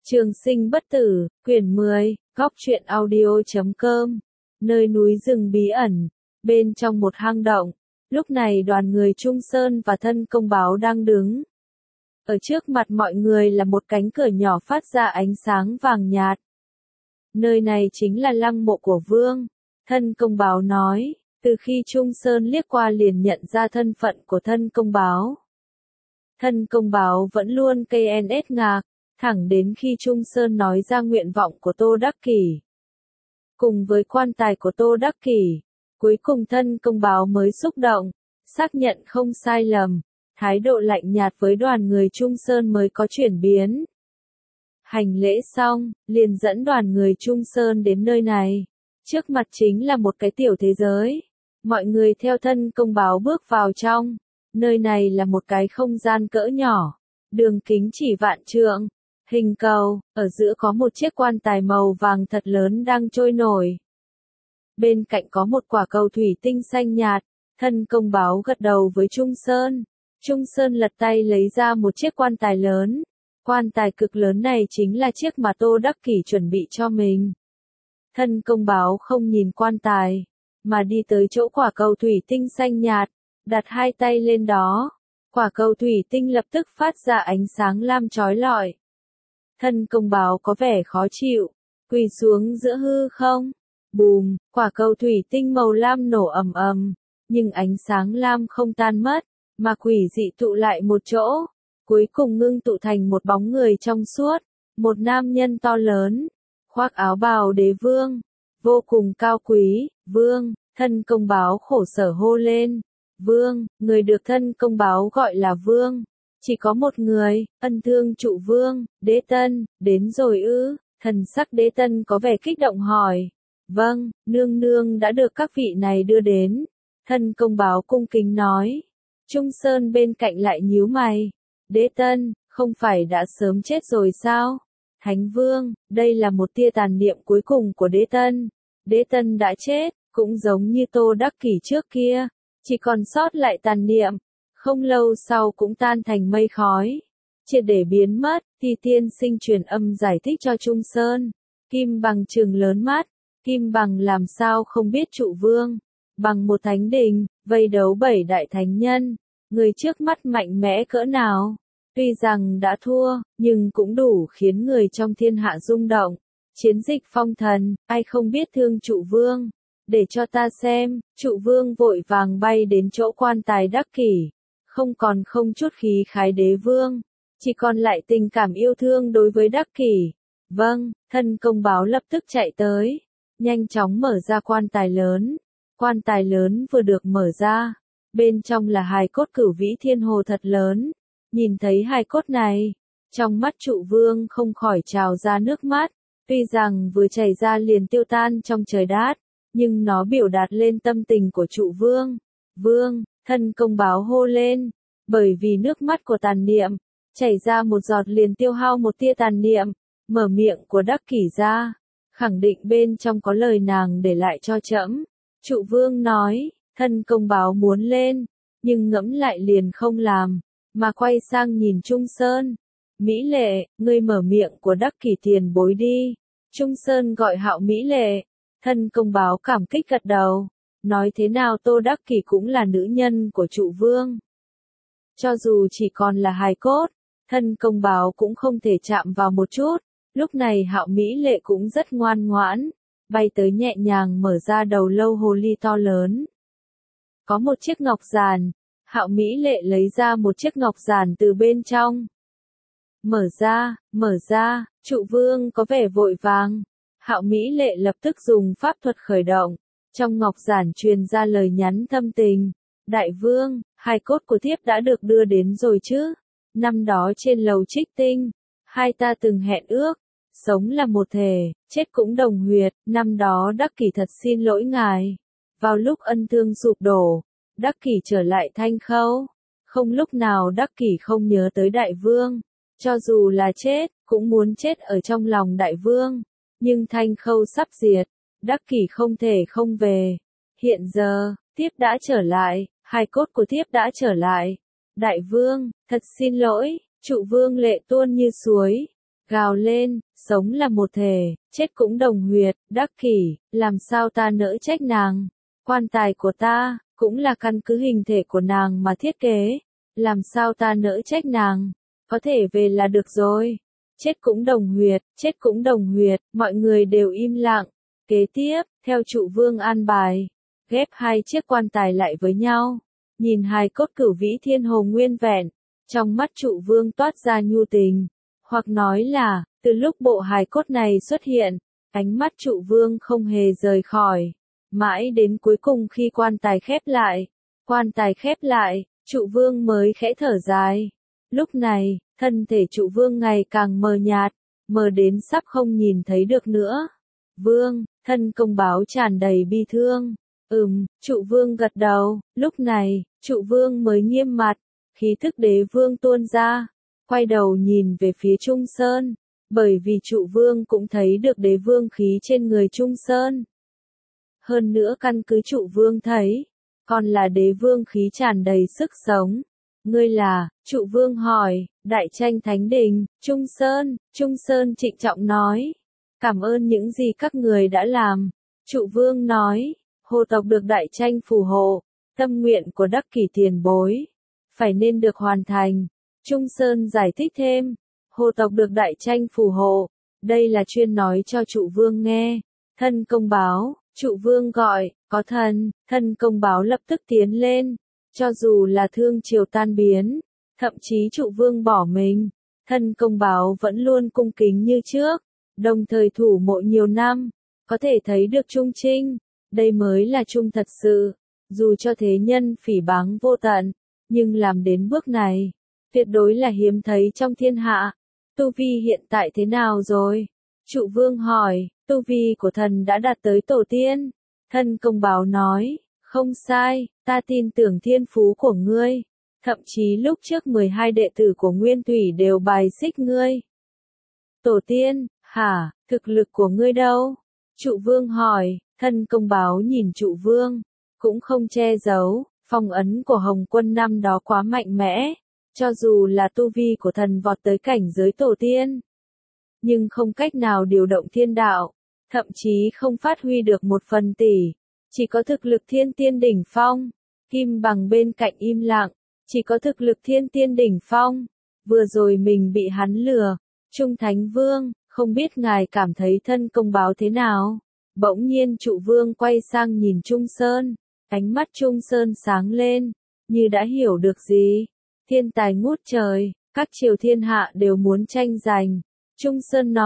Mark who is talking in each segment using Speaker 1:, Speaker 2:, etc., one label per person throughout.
Speaker 1: Trường sinh bất tử, quyển 10, góc truyện audio.com, nơi núi rừng bí ẩn, bên trong một hang động, lúc này đoàn người Trung Sơn và thân công báo đang đứng. Ở trước mặt mọi người là một cánh cửa nhỏ phát ra ánh sáng vàng nhạt. Nơi này chính là lăng mộ của Vương, thân công báo nói, từ khi Trung Sơn liếc qua liền nhận ra thân phận của thân công báo. Thân công báo vẫn luôn KNS ngạc, thẳng đến khi Trung Sơn nói ra nguyện vọng của Tô Đắc Kỷ. Cùng với quan tài của Tô Đắc Kỷ, cuối cùng thân công báo mới xúc động, xác nhận không sai lầm, thái độ lạnh nhạt với đoàn người Trung Sơn mới có chuyển biến. Hành lễ xong, liền dẫn đoàn người Trung Sơn đến nơi này. Trước mặt chính là một cái tiểu thế giới. Mọi người theo thân công báo bước vào trong. Nơi này là một cái không gian cỡ nhỏ, đường kính chỉ vạn trượng, hình cầu, ở giữa có một chiếc quan tài màu vàng thật lớn đang trôi nổi. Bên cạnh có một quả cầu thủy tinh xanh nhạt, thân công báo gật đầu với Trung Sơn. Trung Sơn lật tay lấy ra một chiếc quan tài lớn. Quan tài cực lớn này chính là chiếc mà Tô Đắc Kỷ chuẩn bị cho mình. Thân công báo không nhìn quan tài, mà đi tới chỗ quả cầu thủy tinh xanh nhạt, đặt hai tay lên đó. Quả cầu thủy tinh lập tức phát ra ánh sáng lam chói lọi. Thân công báo có vẻ khó chịu, quỳ xuống giữa hư không. Bùm, quả cầu thủy tinh màu lam nổ ầm ầm, nhưng ánh sáng lam không tan mất, mà quỷ dị tụ lại một chỗ. Cuối cùng ngưng tụ thành một bóng người trong suốt, một nam nhân to lớn, khoác áo bào đế vương, vô cùng cao quý. Vương, thân công báo khổ sở hô lên. Vương, người được thân công báo gọi là Vương. Chỉ có một người, ân thương trụ Vương. Đế Tân, đến rồi ư? Thần sắc Đế Tân có vẻ kích động hỏi. Vâng, nương nương đã được các vị này đưa đến. Thân công báo cung kính nói. Trung Sơn bên cạnh lại nhíu mày. Đế Tân, không phải đã sớm chết rồi sao? Thánh Vương, đây là một tia tàn niệm cuối cùng của Đế Tân. Đế Tân đã chết, cũng giống như Tô Đắc Kỷ trước kia. Chỉ còn sót lại tàn niệm, không lâu sau cũng tan thành mây khói. Triệt để biến mất, thì tiên sinh truyền âm giải thích cho Trung Sơn. Kim Bằng trừng lớn mắt, Kim Bằng làm sao không biết trụ Vương. Bằng một thánh đình, vây đấu 7 đại thánh nhân, người trước mắt mạnh mẽ cỡ nào. Tuy rằng đã thua, nhưng cũng đủ khiến người trong thiên hạ rung động. Chiến dịch phong thần, ai không biết thương trụ Vương. Để cho ta xem, trụ Vương vội vàng bay đến chỗ quan tài Đắc Kỷ. Không chút khí khái đế vương, chỉ còn lại tình cảm yêu thương đối với Đắc Kỷ. Vâng, thân công báo lập tức chạy tới, nhanh chóng mở ra quan tài lớn. Quan tài lớn vừa được mở ra, bên trong là hài cốt Cửu Vĩ Thiên Hồ thật lớn. Nhìn thấy hài cốt này, trong mắt trụ Vương không khỏi trào ra nước mắt. Tuy rằng vừa chảy ra liền tiêu tan trong trời đát, nhưng nó biểu đạt lên tâm tình của trụ Vương. Vương, thân công báo hô lên, bởi vì nước mắt của tàn niệm, chảy ra một giọt liền tiêu hao một tia tàn niệm, mở miệng của Đắc Kỷ ra, khẳng định bên trong có lời nàng để lại cho trẫm. Trụ Vương nói, thân công báo muốn lên, nhưng ngẫm lại liền không làm, mà quay sang nhìn Trung Sơn. Mỹ Lệ, ngươi mở miệng của Đắc Kỷ tiền bối đi. Trung Sơn gọi Hạo Mỹ Lệ, thân công báo cảm kích gật đầu. Nói thế nào Tô Đắc Kỷ cũng là nữ nhân của trụ Vương. Cho dù chỉ còn là hài cốt, thân công báo cũng không thể chạm vào một chút. Lúc này Hạo Mỹ Lệ cũng rất ngoan ngoãn, bay tới nhẹ nhàng mở ra đầu lâu hồ ly to lớn. Có một chiếc ngọc giàn, Hạo Mỹ Lệ lấy ra một chiếc ngọc giàn từ bên trong. Mở ra, trụ Vương có vẻ vội vàng. Hạo Mỹ Lệ lập tức dùng pháp thuật khởi động. Trong ngọc giản truyền ra lời nhắn thâm tình. Đại Vương, hài cốt của thiếp đã được đưa đến rồi chứ? Năm đó trên lầu Trích Tinh, hai ta từng hẹn ước, sống là một thể, chết cũng đồng huyệt. Năm đó Đắc Kỷ thật xin lỗi ngài. Vào lúc ân thương sụp đổ, Đắc Kỷ trở lại Thanh Khâu. Không lúc nào Đắc Kỷ không nhớ tới Đại Vương. Cho dù là chết, cũng muốn chết ở trong lòng Đại Vương. Nhưng Thanh Khâu sắp diệt, Đắc Kỷ không thể không về. Hiện giờ, thiếp đã trở lại, hài cốt của thiếp đã trở lại. Đại Vương, thật xin lỗi, trụ Vương lệ tuôn như suối. gào lên, sống là một thể, chết cũng đồng huyệt, đắc kỷ, làm sao ta nỡ trách nàng. Quan tài của ta, cũng là căn cứ hình thể của nàng mà thiết kế, làm sao ta nỡ trách nàng, có thể về là được rồi. Chết cũng đồng huyệt, chết cũng đồng huyệt, mọi người đều im lặng. Kế tiếp, theo trụ vương an bài, ghép hai chiếc quan tài lại với nhau, nhìn hài cốt cửu vĩ thiên hồ nguyên vẹn, trong mắt trụ vương toát ra nhu tình, hoặc nói là, từ lúc bộ hài cốt này xuất hiện, ánh mắt trụ vương không hề rời khỏi, mãi đến cuối cùng khi quan tài khép lại, trụ vương mới khẽ thở dài. Lúc này, thân thể trụ vương ngày càng mờ nhạt, mờ đến sắp không nhìn thấy được nữa. Vương, thân công báo tràn đầy bi thương. Trụ vương gật đầu, lúc này, trụ vương mới nghiêm mặt, khí thức đế vương tuôn ra, quay đầu nhìn về phía Trung Sơn, bởi vì trụ vương cũng thấy được đế vương khí trên người Trung Sơn. Hơn nữa căn cứ trụ vương thấy, còn là đế vương khí tràn đầy sức sống. Ngươi là, trụ vương hỏi, đại tranh thánh đình, Trung Sơn trịnh trọng nói. Cảm ơn những gì các người đã làm. Trụ vương nói, hồ tộc được đại tranh phù hộ, tâm nguyện của đắc kỷ tiền bối, phải nên được hoàn thành. Trung Sơn giải thích thêm, hồ tộc được đại tranh phù hộ, đây là chuyên nói cho trụ vương nghe. Thân công báo, trụ vương gọi, có thân công báo lập tức tiến lên. Cho dù là thương triều tan biến, thậm chí trụ vương bỏ mình, thân công báo vẫn luôn cung kính như trước, đồng thời thủ mộ nhiều năm, có thể thấy được trung trinh, đây mới là trung thật sự, dù cho thế nhân phỉ báng vô tận, nhưng làm đến bước này, tuyệt đối là hiếm thấy trong thiên hạ. Tu vi hiện tại thế nào rồi? Trụ vương hỏi, tu vi của thần đã đạt tới tổ tiên, thân công báo nói. Không sai, ta tin tưởng thiên phú của ngươi. Thậm chí lúc trước 12 đệ tử của Nguyên Thủy đều bài xích ngươi. Tổ tiên, hả, thực lực của ngươi đâu? Trụ vương hỏi, thân công báo nhìn trụ vương, cũng không che giấu, phong ấn của Hồng Quân năm đó quá mạnh mẽ, cho dù là tu vi của thần vọt tới cảnh giới tổ tiên, nhưng không cách nào điều động thiên đạo, thậm chí không phát huy được 1/10. Chỉ có thực lực thiên tiên đỉnh phong. Kim Bằng bên cạnh im lặng, chỉ có thực lực thiên tiên đỉnh phong. Vừa rồi mình bị hắn lừa. Trung Thánh Vương, không biết ngài cảm thấy thân công báo thế nào? Bỗng nhiên trụ vương quay sang nhìn Trung Sơn. Ánh mắt Trung Sơn sáng lên, như đã hiểu được gì. Thiên tài ngút trời, các triều thiên hạ đều muốn tranh giành. Trung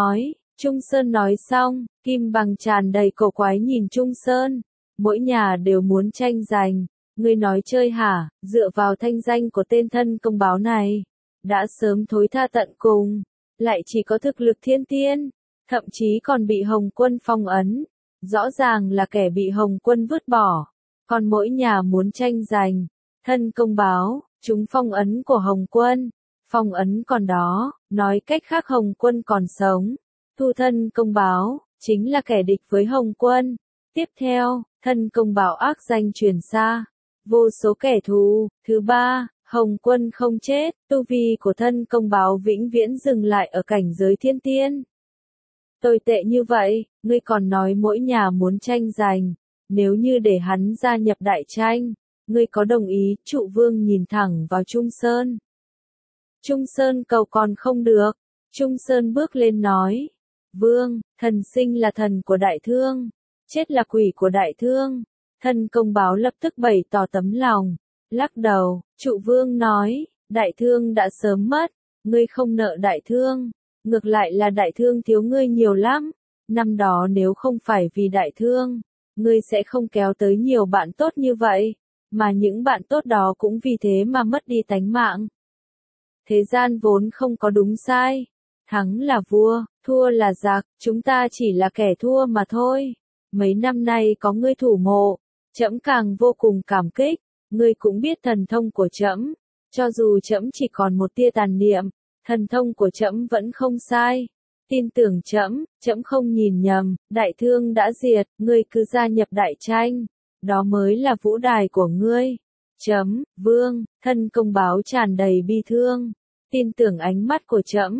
Speaker 1: Sơn nói xong, Kim Bằng tràn đầy cổ quái nhìn Trung Sơn. Mỗi nhà đều muốn tranh giành, ngươi nói chơi hả, dựa vào thanh danh của tên thân công báo này, đã sớm thối tha tận cùng, lại chỉ có thực lực thiên tiên, thậm chí còn bị Hồng Quân phong ấn, rõ ràng là kẻ bị Hồng Quân vứt bỏ, còn mỗi nhà muốn tranh giành, thân công báo, chúng phong ấn của Hồng Quân, phong ấn còn đó, nói cách khác Hồng Quân còn sống, thu thân công báo, chính là kẻ địch với Hồng Quân. Tiếp theo, thân công báo ác danh truyền xa, vô số kẻ thù. Thứ ba, Hồng Quân không chết, tu vi của thân công báo vĩnh viễn dừng lại ở cảnh giới thiên tiên. Tồi tệ như vậy, ngươi còn nói mỗi nhà muốn tranh giành, nếu như để hắn gia nhập đại tranh, ngươi có đồng ý? Trụ vương nhìn thẳng vào Trung Sơn. Trung Sơn cầu còn không được, Trung Sơn bước lên nói, vương, thần sinh là thần của đại thương. Chết là quỷ của đại thương. Thân công báo lập tức bày tỏ tấm lòng. Lắc đầu, trụ vương nói, đại thương đã sớm mất, ngươi không nợ đại thương. Ngược lại là đại thương thiếu ngươi nhiều lắm. Năm đó nếu không phải vì đại thương, ngươi sẽ không kéo tới nhiều bạn tốt như vậy. Mà những bạn tốt đó cũng vì thế mà mất đi tánh mạng. Thế gian vốn không có đúng sai. Thắng là vua, thua là giặc, chúng ta chỉ là kẻ thua mà thôi. Mấy năm nay có ngươi thủ mộ, trẫm càng vô cùng cảm kích, ngươi cũng biết thần thông của trẫm, cho dù trẫm chỉ còn một tia tàn niệm, thần thông của trẫm vẫn không sai. Tin tưởng trẫm không nhìn nhầm, đại thương đã diệt, ngươi cứ gia nhập đại tranh, đó mới là vũ đài của ngươi. Vương, thân công báo tràn đầy bi thương, tin tưởng ánh mắt của trẫm,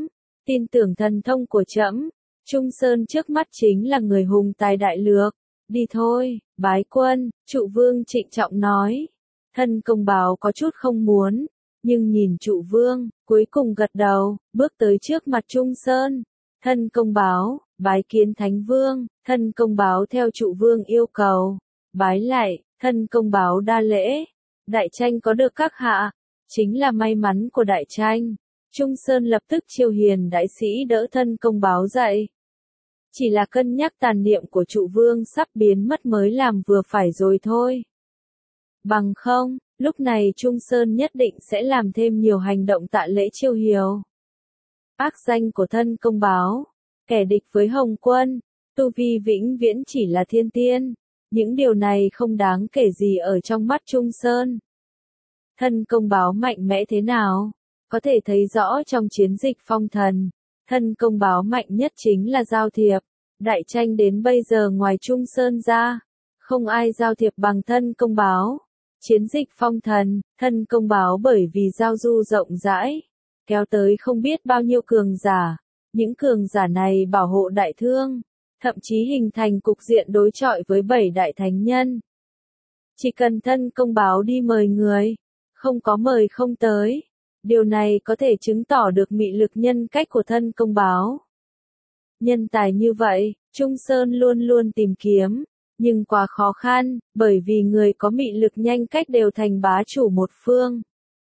Speaker 1: tin tưởng thần thông của trẫm, Trung Sơn trước mắt chính là người hùng tài đại lược. Đi thôi, bái quân, Trụ Vương trịnh trọng nói. Thân công báo có chút không muốn, nhưng nhìn Trụ Vương, cuối cùng gật đầu, bước tới trước mặt Trung Sơn. Thân công báo, bái kiến Thánh Vương, thân công báo theo Trụ Vương yêu cầu. Bái lại, thân công báo đa lễ. Đại tranh có được các hạ, chính là may mắn của đại tranh. Trung Sơn lập tức chiêu hiền đại sĩ đỡ thân công báo dậy. Chỉ là cân nhắc tàn niệm của Trụ Vương sắp biến mất mới làm vừa phải rồi thôi. Bằng không, lúc này Trung Sơn nhất định sẽ làm thêm nhiều hành động tạ lễ chiêu hiếu. Ác danh của thân công báo, kẻ địch với Hồng Quân, tu vi vĩnh viễn chỉ là thiên tiên. Những điều này không đáng kể gì ở trong mắt Trung Sơn. Thân công báo mạnh mẽ thế nào? Có thể thấy rõ trong chiến dịch phong thần. Thân công báo mạnh nhất chính là giao thiệp. Đại tranh đến bây giờ ngoài Trung Sơn ra, không ai giao thiệp bằng thân công báo. Chiến dịch phong thần, thân công báo bởi vì giao du rộng rãi, kéo tới không biết bao nhiêu cường giả. Những cường giả này bảo hộ đại thương, thậm chí hình thành cục diện đối chọi với 7 đại thánh nhân. Chỉ cần thân công báo đi mời người, không có mời không tới. Điều này có thể chứng tỏ được mị lực nhân cách của thân công báo. Nhân tài như vậy, Trung Sơn luôn luôn tìm kiếm, nhưng quá khó khăn, bởi vì người có mị lực nhanh cách đều thành bá chủ một phương.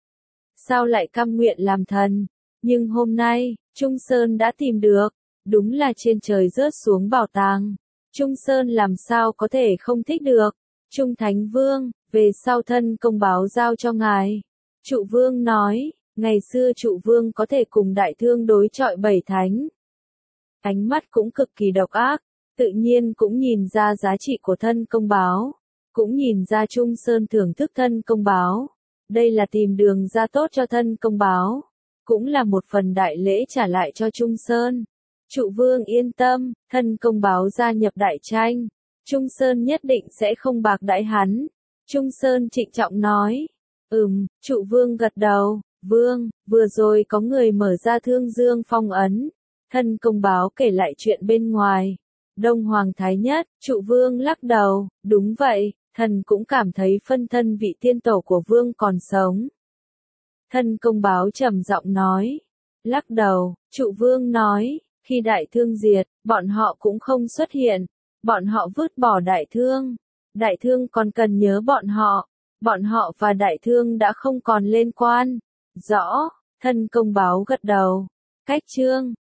Speaker 1: Sao lại cam nguyện làm thần? Nhưng hôm nay, Trung Sơn đã tìm được, đúng là trên trời rớt xuống bảo tàng. Trung Sơn làm sao có thể không thích được? Trung Thánh Vương, về sau thân công báo giao cho ngài. Trụ Vương nói, ngày xưa Trụ Vương có thể cùng đại thương đối chọi 7 thánh. Ánh mắt cũng cực kỳ độc ác, tự nhiên cũng nhìn ra giá trị của thân công báo, cũng nhìn ra Trung Sơn thưởng thức thân công báo. Đây là tìm đường ra tốt cho thân công báo, cũng là một phần đại lễ trả lại cho Trung Sơn. Trụ Vương yên tâm, thân công báo gia nhập đại tranh, Trung Sơn nhất định sẽ không bạc đãi hắn. Trung Sơn trịnh trọng nói. Trụ Vương gật đầu. Vương, vừa rồi có người mở ra Thương Dương phong ấn. Thân công báo kể lại chuyện bên ngoài. Đông Hoàng Thái Nhất, Trụ Vương lắc đầu. Đúng vậy, thần cũng cảm thấy phân thân vị tiên tổ của Vương còn sống. Thân công báo trầm giọng nói. Lắc đầu, Trụ Vương nói, khi đại thương diệt, bọn họ cũng không xuất hiện. Bọn họ vứt bỏ đại thương. Đại thương còn cần nhớ bọn họ. Bọn họ và đại thương đã không còn liên quan. Rõ, thân công báo gật đầu. Cách chương